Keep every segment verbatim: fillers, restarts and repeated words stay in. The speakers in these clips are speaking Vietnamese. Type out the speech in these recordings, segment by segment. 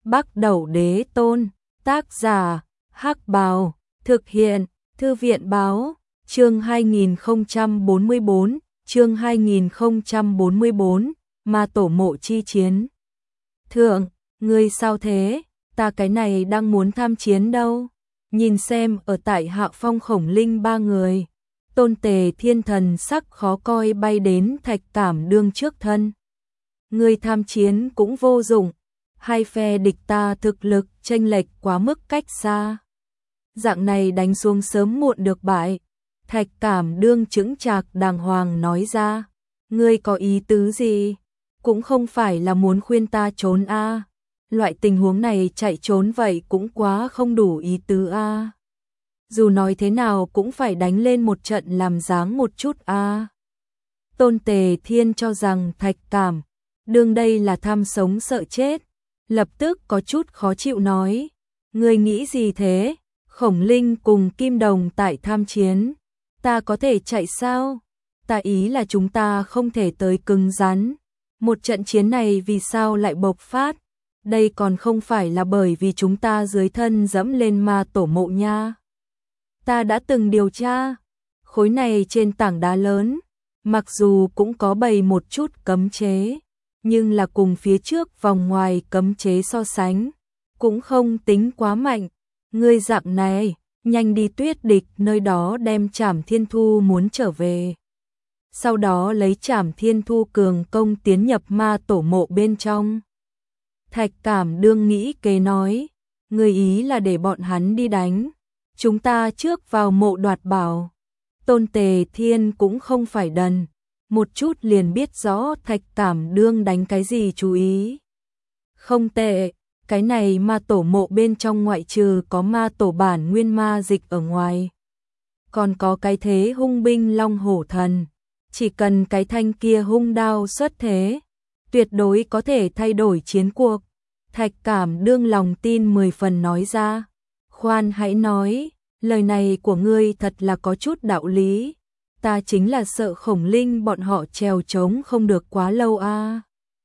Bắc Đẩu Đế Tôn, tác giả, Hắc Bào, thực hiện, Thư viện báo, chương hai nghìn không trăm bốn mươi bốn, chương hai nghìn không trăm bốn mươi bốn, Ma Tổ Mộ chi chiến. Thượng, ngươi sao thế, ta cái này đang muốn tham chiến đâu, nhìn xem ở tại Hạ Phong Khổng Linh ba người. Tôn Tề Thiên thần sắc khó coi bay đến Thạch Cảm Đương trước thân. Ngươi tham chiến cũng vô dụng, hai phe địch ta thực lực chênh lệch quá mức cách xa. Dạng này đánh xuống sớm muộn được bại. Thạch Cảm Đương chững chạc đàng hoàng nói ra. Ngươi có ý tứ gì? Cũng không phải là muốn khuyên ta trốn a. À. Loại tình huống này chạy trốn vậy cũng quá không đủ ý tứ a. À. Dù nói thế nào cũng phải đánh lên một trận làm dáng một chút a. À. Tôn Tề Thiên cho rằng Thạch Cảm Đương đây là tham sống sợ chết, lập tức có chút khó chịu nói. Ngươi nghĩ gì thế? Khổng Linh cùng Kim Đồng tại tham chiến, ta có thể chạy sao? Ta ý là chúng ta không thể tới cứng rắn. Một trận chiến này vì sao lại bộc phát? Đây còn không phải là bởi vì chúng ta dưới thân dẫm lên Ma Tổ Mộ nha. Ta đã từng điều tra, khối này trên tảng đá lớn, mặc dù cũng có bày một chút cấm chế, nhưng là cùng phía trước vòng ngoài cấm chế so sánh, cũng không tính quá mạnh. Ngươi dạng này, nhanh đi Tuyết Địch nơi đó đem Trảm Thiên Thu muốn trở về. Sau đó lấy Trảm Thiên Thu cường công tiến nhập Ma Tổ Mộ bên trong. Thạch Cảm Đương nghĩ kế nói, ngươi ý là để bọn hắn đi đánh, chúng ta trước vào mộ đoạt bảo. Tôn Tề Thiên cũng không phải đần, một chút liền biết rõ Thạch Cảm Đương đánh cái gì chú ý. Không tệ, cái này Ma Tổ Mộ bên trong ngoại trừ có Ma Tổ bản nguyên ma dịch ở ngoài, còn có cái thế hung binh Long Hổ Thần, chỉ cần cái thanh kia hung đao xuất thế, tuyệt đối có thể thay đổi chiến cuộc. Thạch Cảm Đương lòng tin mười phần nói ra. Khoan hãy nói, lời này của ngươi thật là có chút đạo lý. Ta chính là sợ Khổng Linh bọn họ trèo trống không được quá lâu a. À.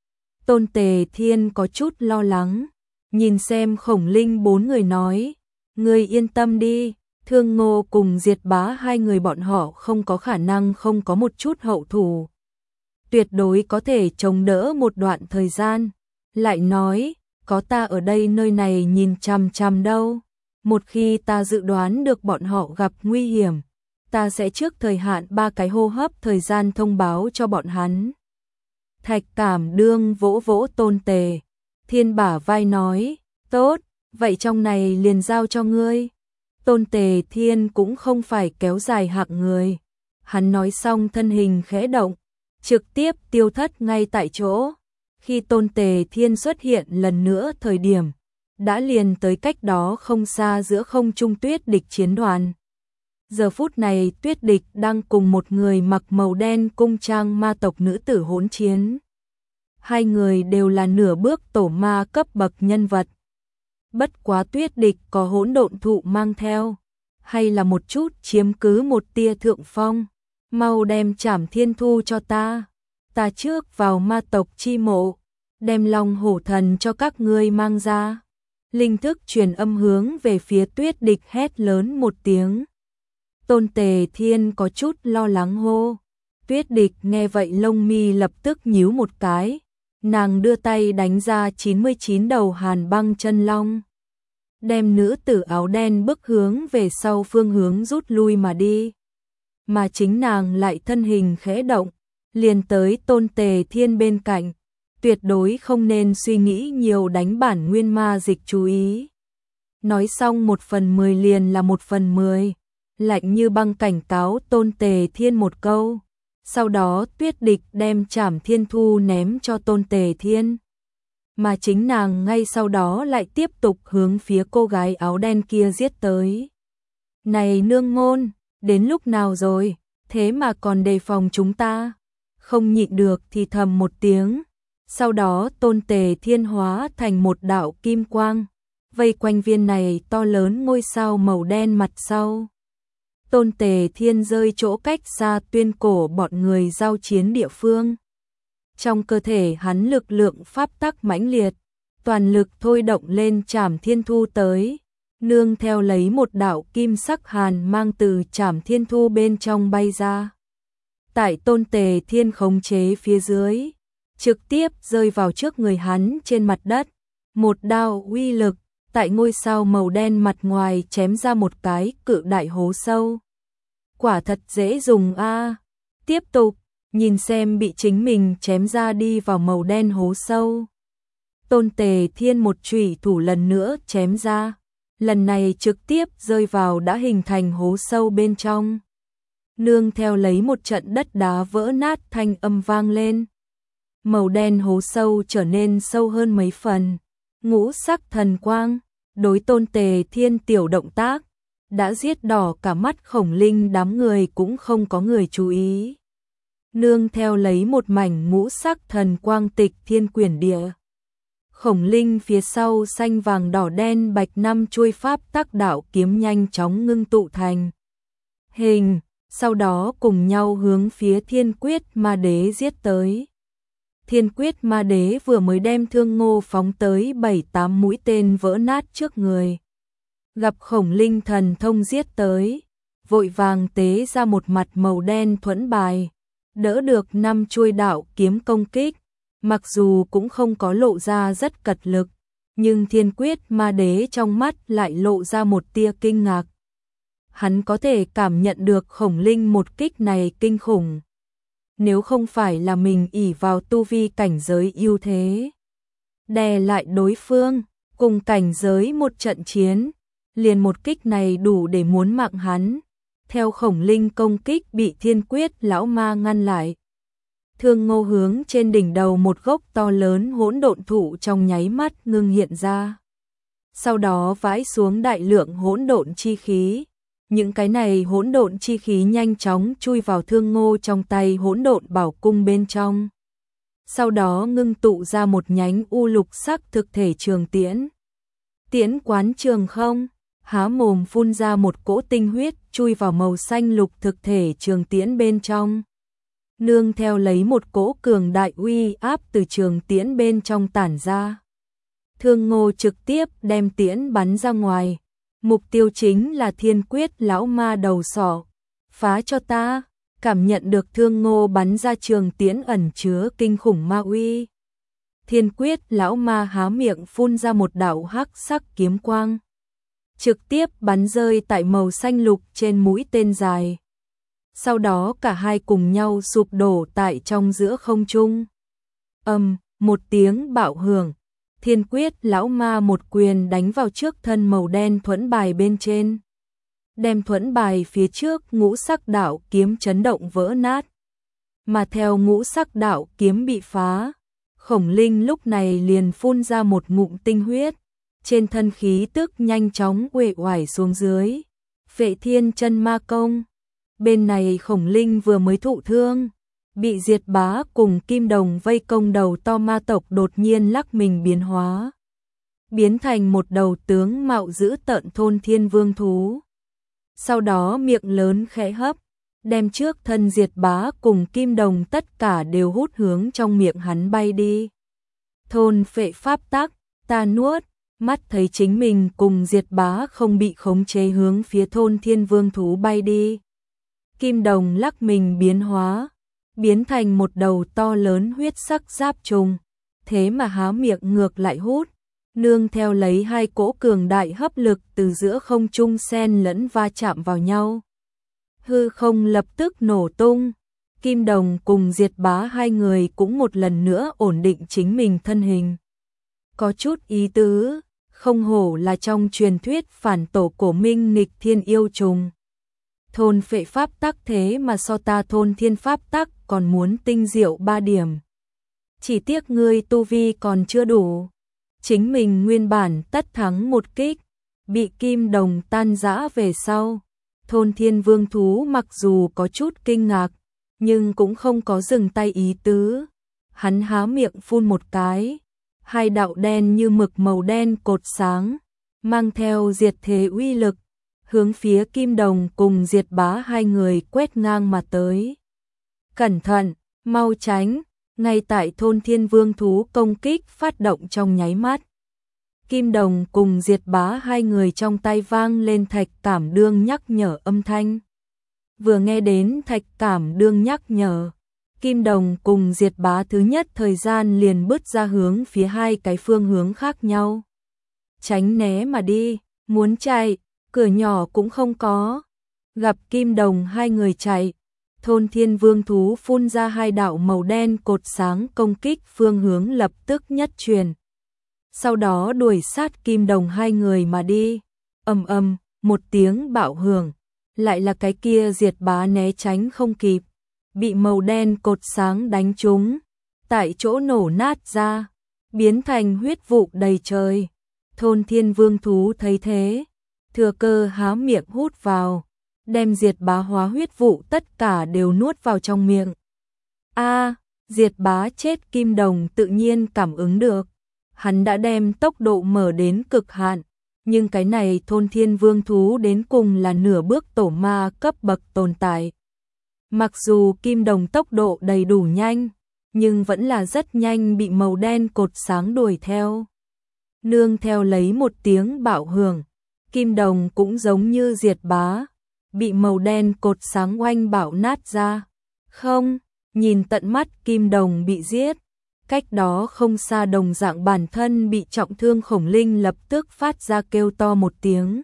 Tôn Tề Thiên có chút lo lắng, nhìn xem Khổng Linh bốn người nói, ngươi yên tâm đi, Thương Ngô cùng Diệt Bá hai người bọn họ không có khả năng không có một chút hậu thủ. Tuyệt đối có thể chống đỡ một đoạn thời gian. Lại nói, có ta ở đây nơi này nhìn chằm chằm đâu. Một khi ta dự đoán được bọn họ gặp nguy hiểm, ta sẽ trước thời hạn ba cái hô hấp thời gian thông báo cho bọn hắn. Thạch Cảm Đương vỗ vỗ Tôn Tề Thiên bả vai nói, tốt, vậy trong này liền giao cho ngươi. Tôn Tề Thiên cũng không phải kéo dài hạng người. Hắn nói xong thân hình khẽ động, trực tiếp tiêu thất ngay tại chỗ. Khi Tôn Tề Thiên xuất hiện lần nữa thời điểm, đã liền tới cách đó không xa giữa không trung Tuyết Địch chiến đoàn. Giờ phút này Tuyết Địch đang cùng một người mặc màu đen cung trang ma tộc nữ tử hỗn chiến. Hai người đều là nửa bước tổ ma cấp bậc nhân vật. Bất quá Tuyết Địch có hỗn độn thụ mang theo, hay là một chút chiếm cứ một tia thượng phong. Mau đem Trảm Thiên Thu cho ta. Ta trước vào ma tộc chi mộ, đem Long Hổ Thần cho các ngươi mang ra. Linh thức truyền âm hướng về phía Tuyết Địch hét lớn một tiếng. Tôn Tề Thiên có chút lo lắng hô. Tuyết Địch nghe vậy lông mi lập tức nhíu một cái. Nàng đưa tay đánh ra chín mươi chín đầu hàn băng chân long, đem nữ tử áo đen bức hướng về sau phương hướng rút lui mà đi. Mà chính nàng lại thân hình khẽ động, liền tới Tôn Tề Thiên bên cạnh. Tuyệt đối không nên suy nghĩ nhiều, đánh bản nguyên ma dịch chú ý. Nói xong một phần mười liền là một phần mười. Lạnh như băng cảnh cáo Tôn Tề Thiên một câu. Sau đó Tuyết Địch đem Trảm Thiên Thu ném cho Tôn Tề Thiên. Mà chính nàng ngay sau đó lại tiếp tục hướng phía cô gái áo đen kia giết tới. Này nương môn, đến lúc nào rồi, thế mà còn đề phòng chúng ta. Không nhịn được thì thầm một tiếng. Sau đó Tôn Tề Thiên hóa thành một đạo kim quang, vây quanh viên này to lớn ngôi sao màu đen mặt sau. Tôn Tề Thiên rơi chỗ cách xa Tuyên Cổ bọn người giao chiến địa phương. Trong cơ thể hắn lực lượng pháp tắc mãnh liệt, toàn lực thôi động lên Trảm Thiên Thu tới, nương theo lấy một đạo kim sắc hàn mang từ Trảm Thiên Thu bên trong bay ra. Tại Tôn Tề Thiên khống chế phía dưới, trực tiếp rơi vào trước người hắn trên mặt đất, một đao uy lực, tại ngôi sao màu đen mặt ngoài chém ra một cái cự đại hố sâu. Quả thật dễ dùng a. À. Tiếp tục, nhìn xem bị chính mình chém ra đi vào màu đen hố sâu. Tôn Tề Thiên một chủy thủ lần nữa chém ra, lần này trực tiếp rơi vào đã hình thành hố sâu bên trong. Nương theo lấy một trận đất đá vỡ nát thanh âm vang lên. Màu đen hố sâu trở nên sâu hơn mấy phần, ngũ sắc thần quang, đối Tôn Tề Thiên tiểu động tác, đã giết đỏ cả mắt Khổng Linh, đám người cũng không có người chú ý. Nương theo lấy một mảnh ngũ sắc thần quang tịch thiên quyển địa. Khổng Linh phía sau xanh vàng đỏ đen bạch năm chuôi pháp tắc đạo kiếm nhanh chóng ngưng tụ thành hình, sau đó cùng nhau hướng phía Thiên Quyết Ma Đế giết tới. Thiên Quyết Ma Đế vừa mới đem Thương Ngô phóng tới bảy tám mũi tên vỡ nát trước người. Gặp Khổng Linh thần thông giết tới, vội vàng tế ra một mặt màu đen thuẫn bài, đỡ được năm chuôi đạo kiếm công kích. Mặc dù cũng không có lộ ra rất cật lực, nhưng Thiên Quyết Ma Đế trong mắt lại lộ ra một tia kinh ngạc. Hắn có thể cảm nhận được Khổng Linh một kích này kinh khủng. Nếu không phải là mình ỷ vào tu vi cảnh giới ưu thế, đè lại đối phương, cùng cảnh giới một trận chiến, liền một kích này đủ để muốn mạng hắn. Theo Khổng Linh công kích bị Thiên Quyết lão ma ngăn lại. Thương Ngô hướng trên đỉnh đầu một gốc to lớn hỗn độn thụ trong nháy mắt ngưng hiện ra. Sau đó vãi xuống đại lượng hỗn độn chi khí. Những cái này hỗn độn chi khí nhanh chóng chui vào Thương Ngô trong tay hỗn độn bảo cung bên trong. Sau đó ngưng tụ ra một nhánh u lục sắc thực thể trường tiễn. Tiễn quán trường không, há mồm phun ra một cỗ tinh huyết chui vào màu xanh lục thực thể trường tiễn bên trong. Nương theo lấy một cỗ cường đại uy áp từ trường tiễn bên trong tản ra. Thương Ngô trực tiếp đem tiễn bắn ra ngoài. Mục tiêu chính là Thiên Quyết lão ma đầu sỏ. Phá cho ta, cảm nhận được Thương Ngô bắn ra trường tiễn ẩn chứa kinh khủng ma uy. Thiên Quyết lão ma há miệng phun ra một đạo hắc sắc kiếm quang. Trực tiếp bắn rơi tại màu xanh lục trên mũi tên dài. Sau đó cả hai cùng nhau sụp đổ tại trong giữa không trung. Ầm, một tiếng bạo hưởng, Thiên Quyết lão ma một quyền đánh vào trước thân màu đen thuẫn bài bên trên. Đem thuẫn bài phía trước ngũ sắc đạo kiếm chấn động vỡ nát. Mà theo ngũ sắc đạo kiếm bị phá, Khổng Linh lúc này liền phun ra một ngụm tinh huyết. Trên thân khí tức nhanh chóng uể oải xuống dưới. Vệ Thiên chân ma công. Bên này Khổng Linh vừa mới thụ thương, bị Diệt Bá cùng Kim Đồng vây công, đầu to ma tộc đột nhiên lắc mình biến hóa, biến thành một đầu tướng mạo dữ tợn thôn thiên vương thú. Sau đó miệng lớn khẽ hấp, đem trước thân Diệt Bá cùng Kim Đồng tất cả đều hút hướng trong miệng hắn bay đi. Thôn phệ pháp tắc, ta nuốt, mắt thấy chính mình cùng Diệt Bá không bị khống chế hướng phía thôn thiên vương thú bay đi. Kim Đồng lắc mình biến hóa, biến thành một đầu to lớn huyết sắc giáp trùng, thế mà há miệng ngược lại hút, nương theo lấy hai cỗ cường đại hấp lực từ giữa không trung xen lẫn va chạm vào nhau. Hư không lập tức nổ tung, Kim Đồng cùng Diệt Bá hai người cũng một lần nữa ổn định chính mình thân hình. Có chút ý tứ, không hổ là trong truyền thuyết phản tổ cổ minh nghịch thiên yêu trùng. Thôn phệ pháp tắc thế mà so ta thôn thiên pháp tắc còn muốn tinh diệu ba điểm. Chỉ tiếc ngươi tu vi còn chưa đủ. Chính mình nguyên bản tất thắng một kích, bị Kim Đồng tan rã về sau. Thôn thiên vương thú mặc dù có chút kinh ngạc, nhưng cũng không có dừng tay ý tứ. Hắn há miệng phun một cái, hai đạo đen như mực màu đen cột sáng, mang theo diệt thế uy lực, hướng phía Kim Đồng cùng Diệt Bá hai người quét ngang mà tới. Cẩn thận, mau tránh, ngay tại thôn thiên vương thú công kích phát động trong nháy mắt. Kim Đồng cùng Diệt Bá hai người trong tay vang lên Thạch Cảm Đương nhắc nhở âm thanh. Vừa nghe đến Thạch Cảm Đương nhắc nhở, Kim Đồng cùng Diệt Bá thứ nhất thời gian liền bứt ra hướng phía hai cái phương hướng khác nhau. Tránh né mà đi, muốn chạy, cửa nhỏ cũng không có. Gặp Kim Đồng hai người chạy, Thôn Thiên Vương thú phun ra hai đạo màu đen cột sáng công kích phương hướng lập tức nhất truyền. Sau đó đuổi sát Kim Đồng hai người mà đi. Ầm ầm, một tiếng bạo hưởng, lại là cái kia Diệt Bá né tránh không kịp, bị màu đen cột sáng đánh trúng, tại chỗ nổ nát ra, biến thành huyết vụ đầy trời. Thôn Thiên Vương thú thấy thế, thừa cơ há miệng hút vào, đem Diệt Bá hóa huyết vụ tất cả đều nuốt vào trong miệng. A, Diệt Bá chết. Kim Đồng tự nhiên cảm ứng được, hắn đã đem tốc độ mở đến cực hạn, nhưng cái này Thôn Thiên Vương thú đến cùng là nửa bước tổ ma cấp bậc tồn tại. Mặc dù Kim Đồng tốc độ đầy đủ nhanh, nhưng vẫn là rất nhanh bị màu đen cột sáng đuổi theo. Nương theo lấy một tiếng bạo hưởng, Kim Đồng cũng giống như Diệt Bá, bị màu đen cột sáng oanh bạo nát ra. Không, nhìn tận mắt Kim Đồng bị giết, cách đó không xa đồng dạng bản thân bị trọng thương Khổng Linh lập tức phát ra kêu to một tiếng.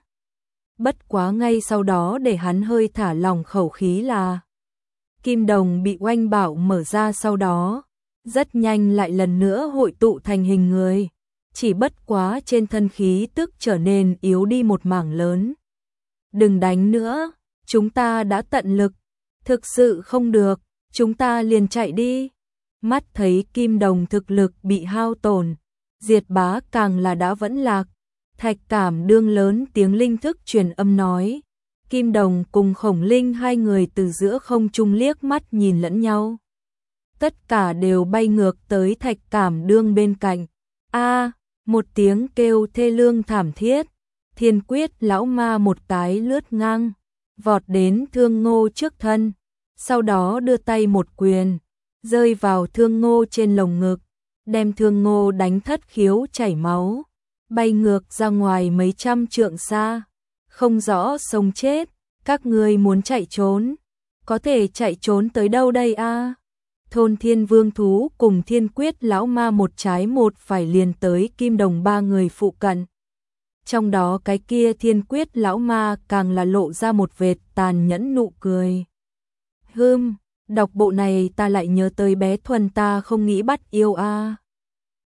Bất quá ngay sau đó để hắn hơi thả lỏng khẩu khí là Kim Đồng bị oanh bạo mở ra, sau đó rất nhanh lại lần nữa hội tụ thành hình người, chỉ bất quá trên thân khí tức trở nên yếu đi một mảng lớn. Đừng đánh nữa, chúng ta đã tận lực, thực sự không được, chúng ta liền chạy đi. Mắt thấy Kim Đồng thực lực bị hao tổn, Diệt Bá càng là đã vẫn lạc. Thạch Cảm Đương lớn tiếng linh thức truyền âm nói. Kim Đồng cùng Khổng Linh hai người từ giữa không trung liếc mắt nhìn lẫn nhau, tất cả đều bay ngược tới Thạch Cảm Đương bên cạnh. A, một tiếng kêu thê lương thảm thiết, Thiên Quyết lão ma một cái lướt ngang, vọt đến Thương Ngô trước thân, sau đó đưa tay một quyền, rơi vào Thương Ngô trên lồng ngực, đem Thương Ngô đánh thất khiếu chảy máu, bay ngược ra ngoài mấy trăm trượng xa, không rõ sống chết. Các ngươi muốn chạy trốn, có thể chạy trốn tới đâu đây a? À? Thôn Thiên Vương thú cùng Thiên Quyết lão ma một trái một phải liền tới Kim Đồng ba người phụ cận. Trong đó cái kia Thiên Quyết lão ma càng là lộ ra một vệt tàn nhẫn nụ cười. Hừm, đọc bộ này ta lại nhớ tới bé Thuần ta không nghĩ bắt yêu a. À.